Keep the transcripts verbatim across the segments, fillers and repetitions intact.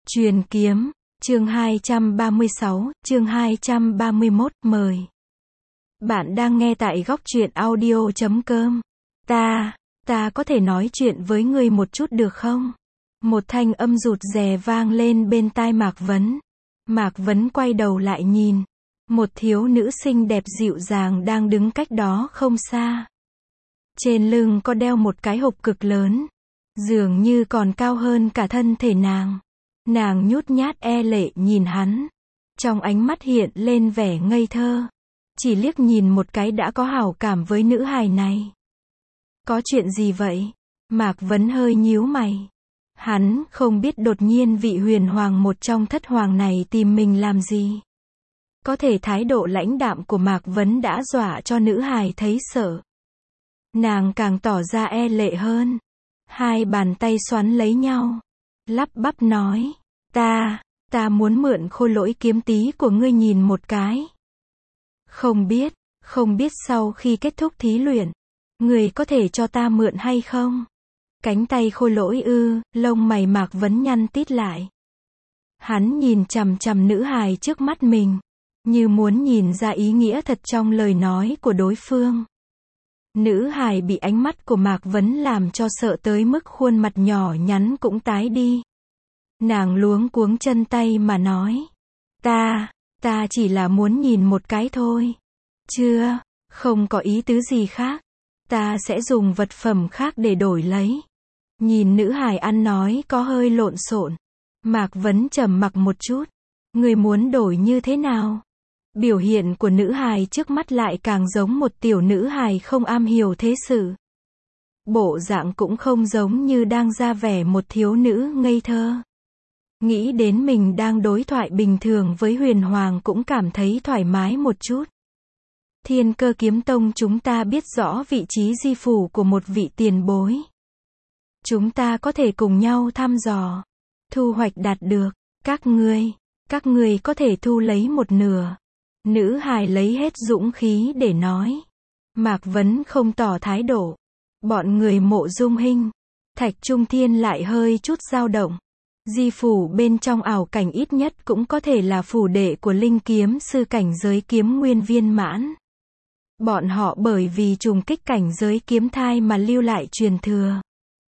Truyền kiếm, chương hai trăm ba mươi sáu, chương hai trăm ba mươi mốt, mời. Bạn đang nghe tại góc truyện audio chấm com. Ta, ta có thể nói chuyện với ngươi một chút được không? Một thanh âm rụt rè vang lên bên tai Mạc Vấn. Mạc Vấn quay đầu lại nhìn. Một thiếu nữ xinh đẹp dịu dàng đang đứng cách đó không xa. Trên lưng có đeo một cái hộp cực lớn. Dường như còn cao hơn cả thân thể nàng. Nàng nhút nhát e lệ nhìn hắn. Trong ánh mắt hiện lên vẻ ngây thơ. Chỉ liếc nhìn một cái đã có hảo cảm với nữ hài này. Có chuyện gì vậy? Mạc Vấn hơi nhíu mày. Hắn không biết đột nhiên vị huyền hoàng một trong thất hoàng này tìm mình làm gì. Có thể thái độ lãnh đạm của Mạc Vấn đã dọa cho nữ hài thấy sợ. Nàng càng tỏ ra e lệ hơn. Hai bàn tay xoắn lấy nhau. Lắp bắp nói. Ta, ta muốn mượn khôi lỗi kiếm tí của ngươi nhìn một cái. Không biết, không biết sau khi kết thúc thí luyện, ngươi có thể cho ta mượn hay không? Cánh tay khôi lỗi ư, lông mày Mạc Vấn nhăn tít lại. Hắn nhìn chằm chằm nữ hài trước mắt mình, như muốn nhìn ra ý nghĩa thật trong lời nói của đối phương. Nữ hài bị ánh mắt của Mạc Vấn làm cho sợ tới mức khuôn mặt nhỏ nhắn cũng tái đi. Nàng luống cuống chân tay mà nói. Ta, ta chỉ là muốn nhìn một cái thôi. Chưa, không có ý tứ gì khác. Ta sẽ dùng vật phẩm khác để đổi lấy. Nhìn nữ hài ăn nói có hơi lộn xộn. Mạc Vấn trầm mặc một chút. Người muốn đổi như thế nào? Biểu hiện của nữ hài trước mắt lại càng giống một tiểu nữ hài không am hiểu thế sự. Bộ dạng cũng không giống như đang ra vẻ một thiếu nữ ngây thơ. Nghĩ đến mình đang đối thoại bình thường với huyền hoàng cũng cảm thấy thoải mái một chút. Thiên Cơ Kiếm Tông chúng ta biết rõ vị trí di phủ của một vị tiền bối. Chúng ta có thể cùng nhau thăm dò. Thu hoạch đạt được. Các ngươi, các ngươi có thể thu lấy một nửa. Nữ hài lấy hết dũng khí để nói. Mạc Vấn không tỏ thái độ. Bọn người Mộ Dung Hinh, Thạch Trung Thiên lại hơi chút dao động. Di phủ bên trong ảo cảnh ít nhất cũng có thể là phủ đệ của linh kiếm sư cảnh giới kiếm nguyên viên mãn. Bọn họ bởi vì trùng kích cảnh giới kiếm thai mà lưu lại truyền thừa.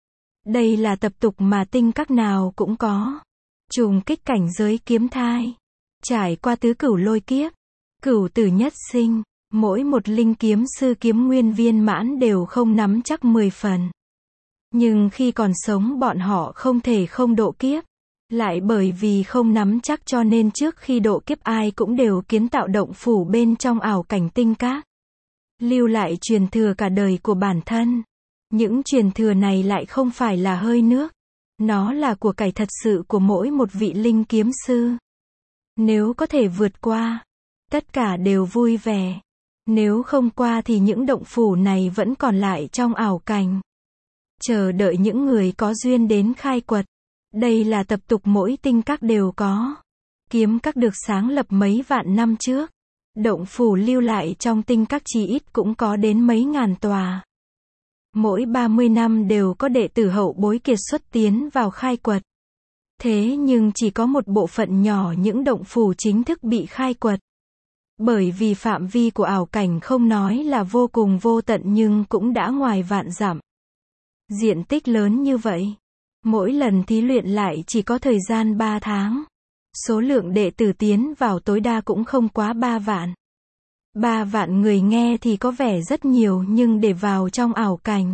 Đây là tập tục mà tinh các nào cũng có. Trùng kích cảnh giới kiếm thai. Trải qua tứ cửu lôi kiếp. Cửu tử nhất sinh. Mỗi một linh kiếm sư kiếm nguyên viên mãn đều không nắm chắc mười phần. Nhưng khi còn sống bọn họ không thể không độ kiếp. Lại bởi vì không nắm chắc cho nên trước khi độ kiếp ai cũng đều kiến tạo động phủ bên trong ảo cảnh tinh các. Lưu lại truyền thừa cả đời của bản thân. Những truyền thừa này lại không phải là hơi nước. Nó là của cải thật sự của mỗi một vị linh kiếm sư. Nếu có thể vượt qua, tất cả đều vui vẻ. Nếu không qua thì những động phủ này vẫn còn lại trong ảo cảnh. Chờ đợi những người có duyên đến khai quật. Đây là tập tục mỗi tinh các đều có. Kiếm các được sáng lập mấy vạn năm trước. Động phủ lưu lại trong tinh các chỉ ít cũng có đến mấy ngàn tòa. Mỗi ba mươi năm đều có đệ tử hậu bối kiệt xuất tiến vào khai quật. Thế nhưng chỉ có một bộ phận nhỏ những động phủ chính thức bị khai quật. Bởi vì phạm vi của ảo cảnh không nói là vô cùng vô tận nhưng cũng đã ngoài vạn dặm. Diện tích lớn như vậy. Mỗi lần thí luyện lại chỉ có thời gian ba tháng. Số lượng đệ tử tiến vào tối đa cũng không quá ba vạn. ba vạn người nghe thì có vẻ rất nhiều nhưng để vào trong ảo cảnh.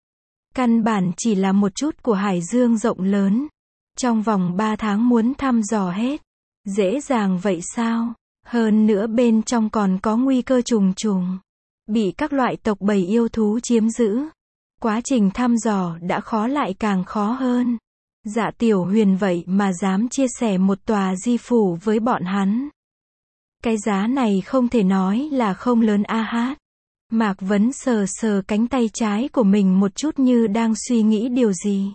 Căn bản chỉ là một chút của hải dương rộng lớn. Trong vòng ba tháng muốn thăm dò hết. Dễ dàng vậy sao? Hơn nữa bên trong còn có nguy cơ trùng trùng. Bị các loại tộc bầy yêu thú chiếm giữ. Quá trình thăm dò đã khó lại càng khó hơn. Dạ Tiểu Huyền vậy mà dám chia sẻ một tòa di phủ với bọn hắn. Cái giá này không thể nói là không lớn a hát. Mạc Vấn sờ sờ cánh tay trái của mình một chút như đang suy nghĩ điều gì.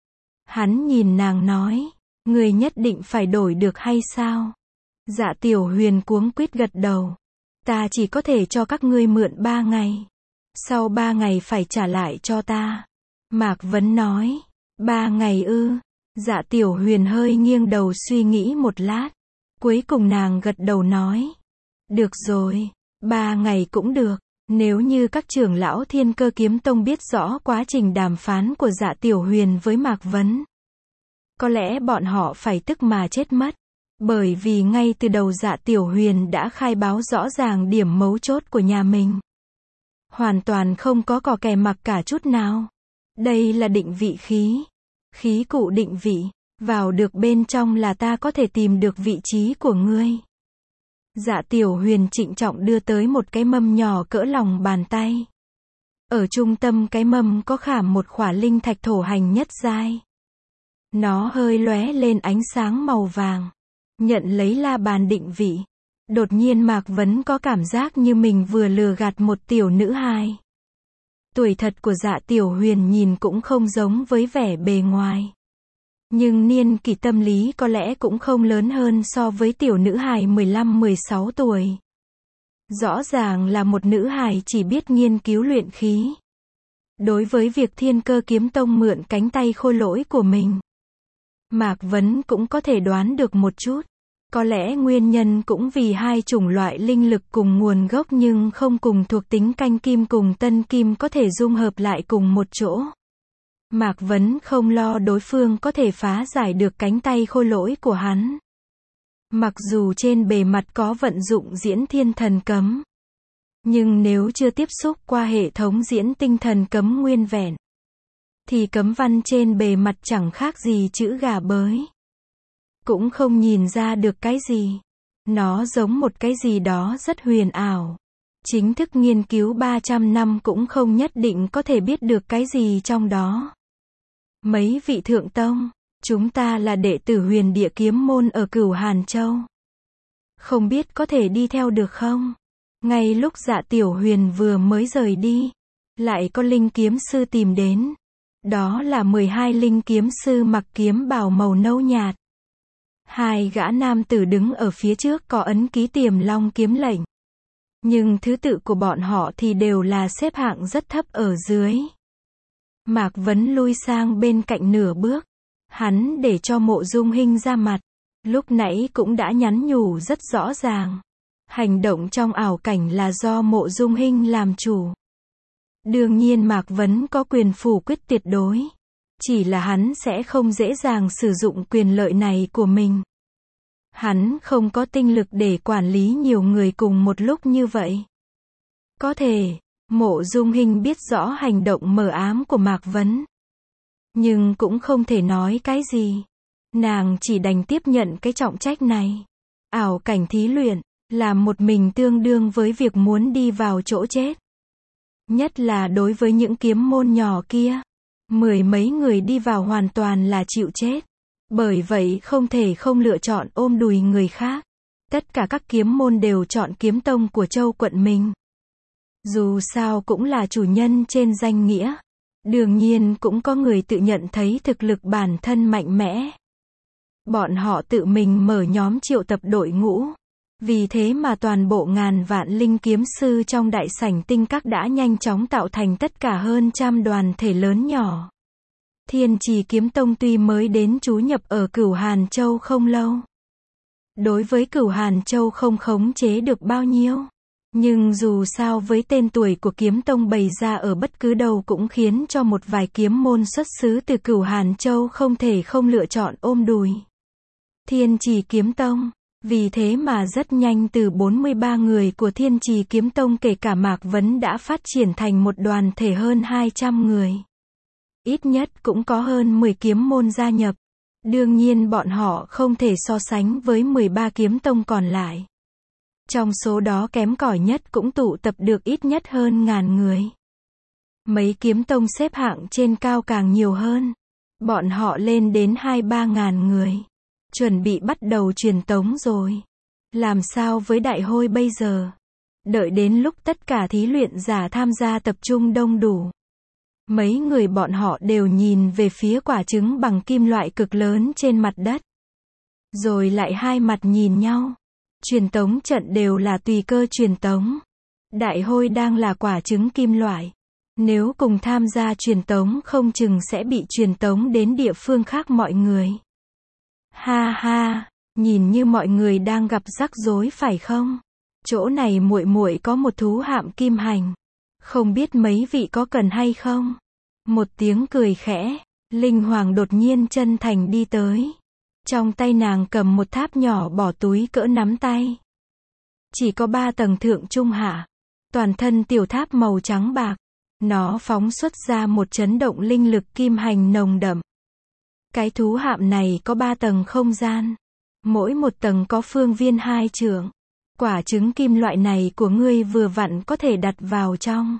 Hắn nhìn nàng nói, người nhất định phải đổi được hay sao? Dạ Tiểu Huyền cuống quýt gật đầu. Ta chỉ có thể cho các ngươi mượn ba ngày. Sau ba ngày phải trả lại cho ta. Mạc Vấn nói, ba ngày ư, Dạ Tiểu Huyền hơi nghiêng đầu suy nghĩ một lát. Cuối cùng nàng gật đầu nói. Được rồi, ba ngày cũng được. Nếu như các trưởng lão Thiên Cơ Kiếm Tông biết rõ quá trình đàm phán của Dạ Tiểu Huyền với Mạc Vấn, có lẽ bọn họ phải tức mà chết mất. Bởi vì ngay từ đầu Dạ Tiểu Huyền đã khai báo rõ ràng điểm mấu chốt của nhà mình. Hoàn toàn không có cò kè mặc cả chút nào. Đây là định vị khí. Khí cụ định vị. Vào được bên trong là ta có thể tìm được vị trí của ngươi. Dạ Tiểu Huyền trịnh trọng đưa tới một cái mâm nhỏ cỡ lòng bàn tay. Ở trung tâm cái mâm có khảm một khỏa linh thạch thổ hành nhất giai. Nó hơi lóe lên ánh sáng màu vàng. Nhận lấy la bàn định vị. Đột nhiên Mạc Vấn có cảm giác như mình vừa lừa gạt một tiểu nữ hài. Tuổi thật của Dạ Tiểu Huyền nhìn cũng không giống với vẻ bề ngoài. Nhưng niên kỷ tâm lý có lẽ cũng không lớn hơn so với tiểu nữ hài mười lăm mười sáu tuổi. Rõ ràng là một nữ hài chỉ biết nghiên cứu luyện khí. Đối với việc Thiên Cơ Kiếm Tông mượn cánh tay khôi lỗi của mình, Mạc Vấn cũng có thể đoán được một chút. Có lẽ nguyên nhân cũng vì hai chủng loại linh lực cùng nguồn gốc nhưng không cùng thuộc tính canh kim cùng tân kim có thể dung hợp lại cùng một chỗ. Mạc Vấn không lo đối phương có thể phá giải được cánh tay khôi lỗi của hắn. Mặc dù trên bề mặt có vận dụng diễn thiên thần cấm, nhưng nếu chưa tiếp xúc qua hệ thống diễn tinh thần cấm nguyên vẹn, thì cấm văn trên bề mặt chẳng khác gì chữ gà bới. Cũng không nhìn ra được cái gì. Nó giống một cái gì đó rất huyền ảo. Chính thức nghiên cứu ba trăm năm cũng không nhất định có thể biết được cái gì trong đó. Mấy vị thượng tông, chúng ta là đệ tử Huyền Địa Kiếm Môn ở Cửu Hàn Châu. Không biết có thể đi theo được không? Ngay lúc Dạ Tiểu Huyền vừa mới rời đi, lại có linh kiếm sư tìm đến. Đó là mười hai linh kiếm sư mặc kiếm bào màu nâu nhạt. Hai gã nam tử đứng ở phía trước có ấn ký Tiềm Long kiếm lệnh. Nhưng thứ tự của bọn họ thì đều là xếp hạng rất thấp ở dưới. Mạc Vấn lui sang bên cạnh nửa bước. Hắn để cho Mộ Dung Hinh ra mặt. Lúc nãy cũng đã nhắn nhủ rất rõ ràng. Hành động trong ảo cảnh là do Mộ Dung Hinh làm chủ. Đương nhiên Mạc Vấn có quyền phủ quyết tuyệt đối. Chỉ là hắn sẽ không dễ dàng sử dụng quyền lợi này của mình. Hắn không có tinh lực để quản lý nhiều người cùng một lúc như vậy. Có thể, Mộ Dung Hinh biết rõ hành động mờ ám của Mạc Vấn. Nhưng cũng không thể nói cái gì. Nàng chỉ đành tiếp nhận cái trọng trách này. Ảo cảnh thí luyện, làm một mình tương đương với việc muốn đi vào chỗ chết. Nhất là đối với những kiếm môn nhỏ kia. Mười mấy người đi vào hoàn toàn là chịu chết. Bởi vậy không thể không lựa chọn ôm đùi người khác. Tất cả các kiếm môn đều chọn kiếm tông của châu quận mình. Dù sao cũng là chủ nhân trên danh nghĩa. Đương nhiên cũng có người tự nhận thấy thực lực bản thân mạnh mẽ. Bọn họ tự mình mở nhóm triệu tập đội ngũ. Vì thế mà toàn bộ ngàn vạn linh kiếm sư trong đại sảnh tinh các đã nhanh chóng tạo thành tất cả hơn trăm đoàn thể lớn nhỏ. Thiên Trì Kiếm Tông tuy mới đến trú nhập ở Cửu Hàn Châu không lâu. Đối với Cửu Hàn Châu không khống chế được bao nhiêu. Nhưng dù sao với tên tuổi của Kiếm Tông bày ra ở bất cứ đâu cũng khiến cho một vài kiếm môn xuất xứ từ Cửu Hàn Châu không thể không lựa chọn ôm đùi Thiên Trì Kiếm Tông. Vì thế mà rất nhanh từ bốn mươi ba người của Thiên Trì Kiếm Tông kể cả Mạc Vấn đã phát triển thành một đoàn thể hơn hai trăm người. Ít nhất cũng có hơn mười kiếm môn gia nhập. Đương nhiên bọn họ không thể so sánh với mười ba kiếm tông còn lại. Trong số đó kém cỏi nhất cũng tụ tập được ít nhất hơn ngàn người. Mấy kiếm tông xếp hạng trên cao càng nhiều hơn. Bọn họ lên đến hai ba ngàn người. Chuẩn bị bắt đầu truyền tống rồi. Làm sao với đại hôi bây giờ? Đợi đến lúc tất cả thí luyện giả tham gia tập trung đông đủ. Mấy người bọn họ đều nhìn về phía quả trứng bằng kim loại cực lớn trên mặt đất. Rồi lại hai mặt nhìn nhau. Truyền tống trận đều là tùy cơ truyền tống. Đại hôi đang là quả trứng kim loại. Nếu cùng tham gia truyền tống không chừng sẽ bị truyền tống đến địa phương khác mọi người. Ha ha, nhìn như mọi người đang gặp rắc rối phải không? Chỗ này muội muội có một thú hạm kim hành. Không biết mấy vị có cần hay không? Một tiếng cười khẽ, Linh Hoàng đột nhiên chân thành đi tới. Trong tay nàng cầm một tháp nhỏ bỏ túi cỡ nắm tay. Chỉ có ba tầng thượng trung hạ. Toàn thân tiểu tháp màu trắng bạc. Nó phóng xuất ra một chấn động linh lực kim hành nồng đậm. Cái thú hạm này có ba tầng không gian. Mỗi một tầng có phương viên hai trượng. Quả trứng kim loại này của ngươi vừa vặn có thể đặt vào trong.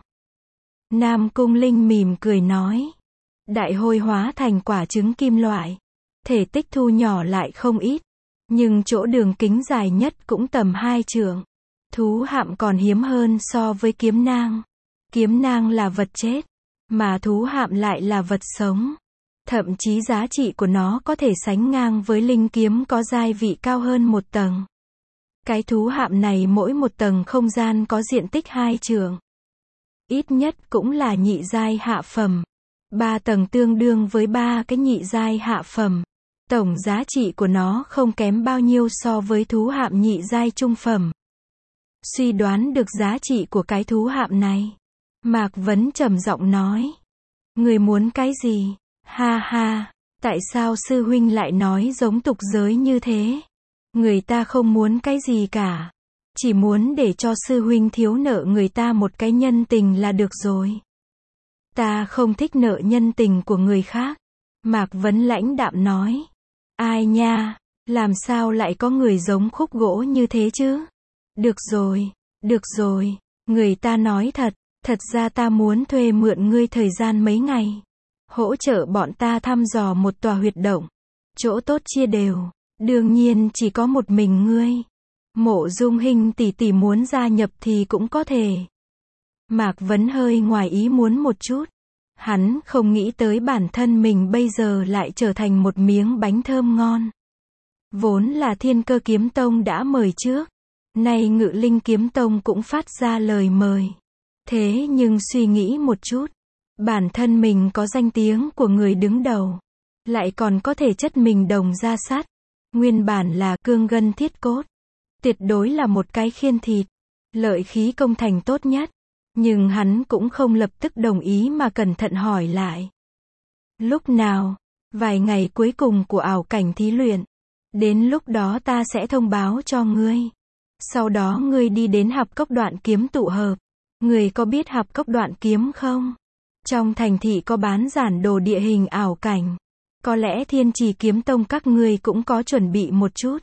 Nam Cung Linh mỉm cười nói. Đại hôi hóa thành quả trứng kim loại. Thể tích thu nhỏ lại không ít. Nhưng chỗ đường kính dài nhất cũng tầm hai trượng. Thú hạm còn hiếm hơn so với kiếm nang. Kiếm nang là vật chết. Mà thú hạm lại là vật sống. Thậm chí giá trị của nó có thể sánh ngang với linh kiếm có giai vị cao hơn một tầng. Cái thú hạm này mỗi một tầng không gian có diện tích hai trượng. Ít nhất cũng là nhị giai hạ phẩm. Ba tầng tương đương với ba cái nhị giai hạ phẩm. Tổng giá trị của nó không kém bao nhiêu so với thú hạm nhị giai trung phẩm. Suy đoán được giá trị của cái thú hạm này. Mạc Vấn trầm giọng nói. Người muốn cái gì? Ha ha, tại sao sư huynh lại nói giống tục giới như thế? Người ta không muốn cái gì cả. Chỉ muốn để cho sư huynh thiếu nợ người ta một cái nhân tình là được rồi. Ta không thích nợ nhân tình của người khác. Mạc Vấn lãnh đạm nói. Ai nha, làm sao lại có người giống khúc gỗ như thế chứ? Được rồi, được rồi, người ta nói thật, thật ra ta muốn thuê mượn ngươi thời gian mấy ngày. Hỗ trợ bọn ta thăm dò một tòa huyệt động. Chỗ tốt chia đều, đương nhiên chỉ có một mình ngươi. Mộ Dung Hinh tỷ tỷ muốn gia nhập thì cũng có thể. Mạc Vấn hơi ngoài ý muốn một chút. Hắn không nghĩ tới bản thân mình bây giờ lại trở thành một miếng bánh thơm ngon. Vốn là Thiên Cơ Kiếm Tông đã mời trước. Nay Ngự Linh Kiếm Tông cũng phát ra lời mời. Thế nhưng suy nghĩ một chút. Bản thân mình có danh tiếng của người đứng đầu. Lại còn có thể chất mình đồng ra sắt. Nguyên bản là cương gân thiết cốt. Tuyệt đối là một cái khiên thịt. Lợi khí công thành tốt nhất. Nhưng hắn cũng không lập tức đồng ý mà cẩn thận hỏi lại. Lúc nào? Vài ngày cuối cùng của ảo cảnh thí luyện. Đến lúc đó ta sẽ thông báo cho ngươi. Sau đó ngươi đi đến Hạp Cốc Đoạn Kiếm tụ hợp. Ngươi có biết Hạp Cốc Đoạn Kiếm không? Trong thành thị có bán giản đồ địa hình ảo cảnh. Có lẽ Thiên Trì Kiếm Tông các ngươi cũng có chuẩn bị một chút.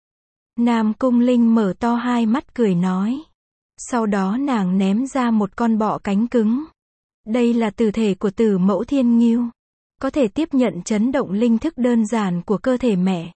Nam Cung Linh mở to hai mắt cười nói. Sau đó nàng ném ra một con bọ cánh cứng. Đây là tử thể của Tử Mẫu Thiên Ngưu. Có thể tiếp nhận chấn động linh thức đơn giản của cơ thể mẹ.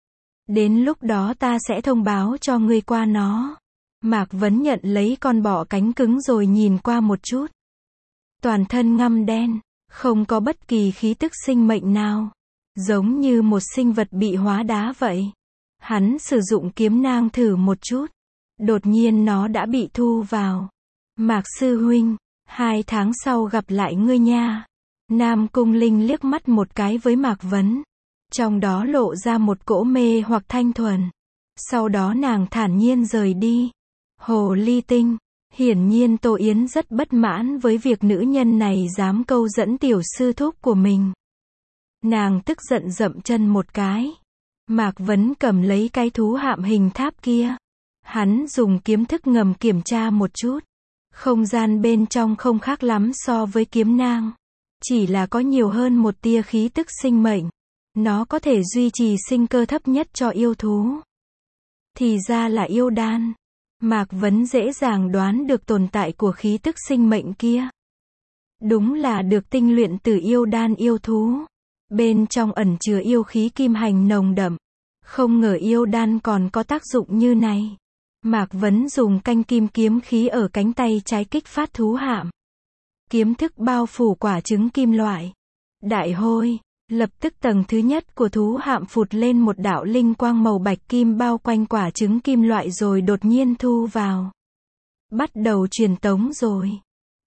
Đến lúc đó ta sẽ thông báo cho ngươi qua nó. Mạc Vấn nhận lấy con bọ cánh cứng rồi nhìn qua một chút. Toàn thân ngăm đen, không có bất kỳ khí tức sinh mệnh nào. Giống như một sinh vật bị hóa đá vậy. Hắn sử dụng kiếm nang thử một chút. Đột nhiên nó đã bị thu vào. Mạc sư huynh, hai tháng sau gặp lại ngươi nha. Nam Cung Linh liếc mắt một cái với Mạc Vấn. Trong đó lộ ra một cỗ mê hoặc thanh thuần. Sau đó nàng thản nhiên rời đi. Hồ ly tinh. Hiển nhiên Tô Yến rất bất mãn với việc nữ nhân này dám câu dẫn tiểu sư thúc của mình. Nàng tức giận dậm chân một cái. Mạc Vấn cầm lấy cái thú hạm hình tháp kia. Hắn dùng kiếm thức ngầm kiểm tra một chút. Không gian bên trong không khác lắm so với kiếm nang. Chỉ là có nhiều hơn một tia khí tức sinh mệnh. Nó có thể duy trì sinh cơ thấp nhất cho yêu thú. Thì ra là yêu đan. Mạc Vấn dễ dàng đoán được tồn tại của khí tức sinh mệnh kia. Đúng là được tinh luyện từ yêu đan yêu thú. Bên trong ẩn chứa yêu khí kim hành nồng đậm. Không ngờ yêu đan còn có tác dụng như này. Mạc Vấn dùng canh kim kiếm khí ở cánh tay trái kích phát thú hạm. Kiếm thức bao phủ quả trứng kim loại. Đại hôi. Lập tức tầng thứ nhất của thú hạm phụt lên một đạo linh quang màu bạch kim bao quanh quả trứng kim loại rồi đột nhiên thu vào. Bắt đầu truyền tống rồi.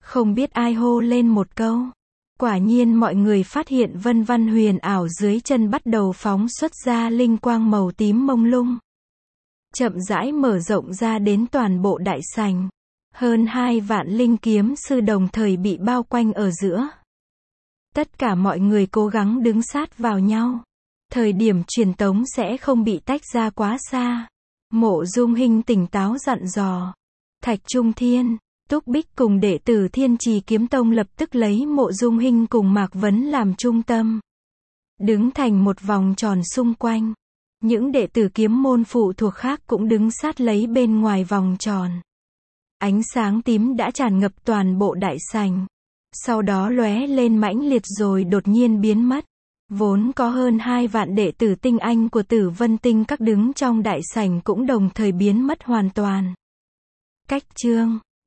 Không biết ai hô lên một câu. Quả nhiên mọi người phát hiện vân văn huyền ảo dưới chân bắt đầu phóng xuất ra linh quang màu tím mông lung. Chậm rãi mở rộng ra đến toàn bộ đại sảnh. Hơn hai vạn linh kiếm sư đồng thời bị bao quanh ở giữa. Tất cả mọi người cố gắng đứng sát vào nhau. Thời điểm truyền tống sẽ không bị tách ra quá xa. Mộ Dung Hinh tỉnh táo dặn dò. Thạch Trung Thiên, Túc Bích cùng đệ tử Thiên Trì Kiếm Tông lập tức lấy Mộ Dung Hinh cùng Mạc Vấn làm trung tâm. Đứng thành một vòng tròn xung quanh. Những đệ tử kiếm môn phụ thuộc khác cũng đứng sát lấy bên ngoài vòng tròn. Ánh sáng tím đã tràn ngập toàn bộ đại sảnh. Sau đó lóe lên mãnh liệt rồi đột nhiên biến mất. Vốn có hơn hai vạn đệ tử tinh anh của Tử Vân Tinh các đứng trong đại sảnh cũng đồng thời biến mất hoàn toàn. Cách chương